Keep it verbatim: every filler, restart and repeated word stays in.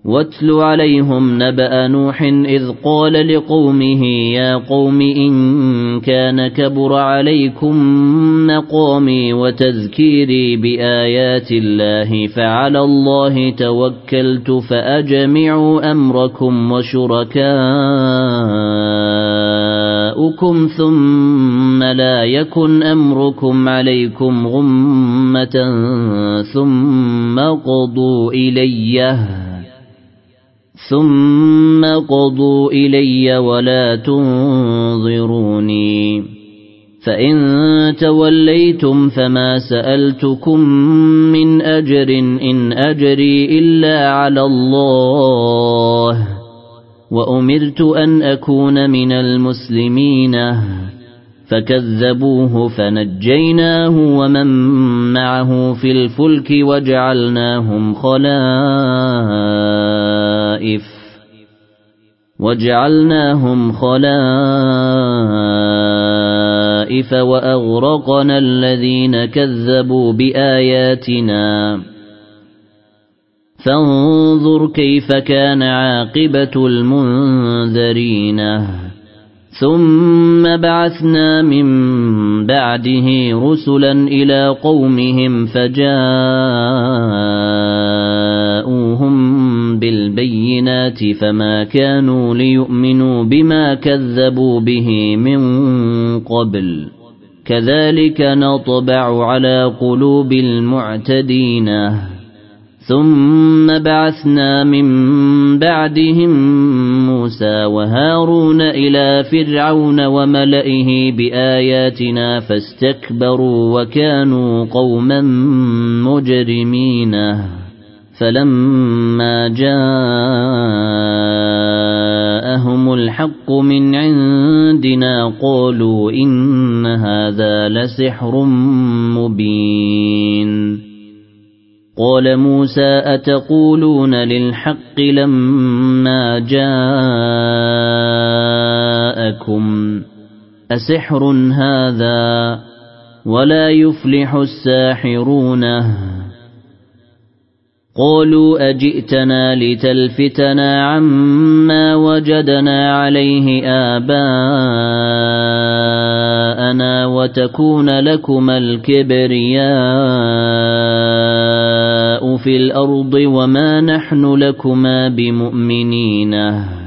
واتل عليهم نبأ نوح إذ قال لقومه يا قوم إن كان كبر عليكم مقامي وتذكيري بآيات الله فعلى الله توكلت فأجمعوا أمركم وشركاءكم ثم لا يكن أمركم عليكم غمة ثم قضوا إليه ثم قضوا إلي ولا تنظروني فإن توليتم فما سألتكم من أجر إن أجري إلا على الله وأمرت أن أكون من المسلمين فكذبوه فنجيناه ومن معه في الفلك وجعلناهم خلائف وجعلناهم خلائف وأغرقنا الذين كذبوا بآياتنا فانظر كيف كان عاقبة المنذرين ثم بعثنا من بعده رسلا إلى قومهم فجاءوهم بالبينات فما كانوا ليؤمنوا بما كذبوا به من قبل كذلك نطبع على قلوب المعتدين ثم بعثنا من بعدهم موسى وهارون إلى فرعون وملئه بآياتنا فاستكبروا وكانوا قوما مجرمين فلما جاءهم الحق من عندنا قالوا إن هذا لسحر مبين قال موسى أتقولون للحق لما جاءكم أسحر هذا ولا يفلح الساحرون قالوا أجئتنا لتلفتنا عما وجدنا عليه آباءنا وتكون لكما الكبرياء في الأرض وما نحن لكما بمؤمنين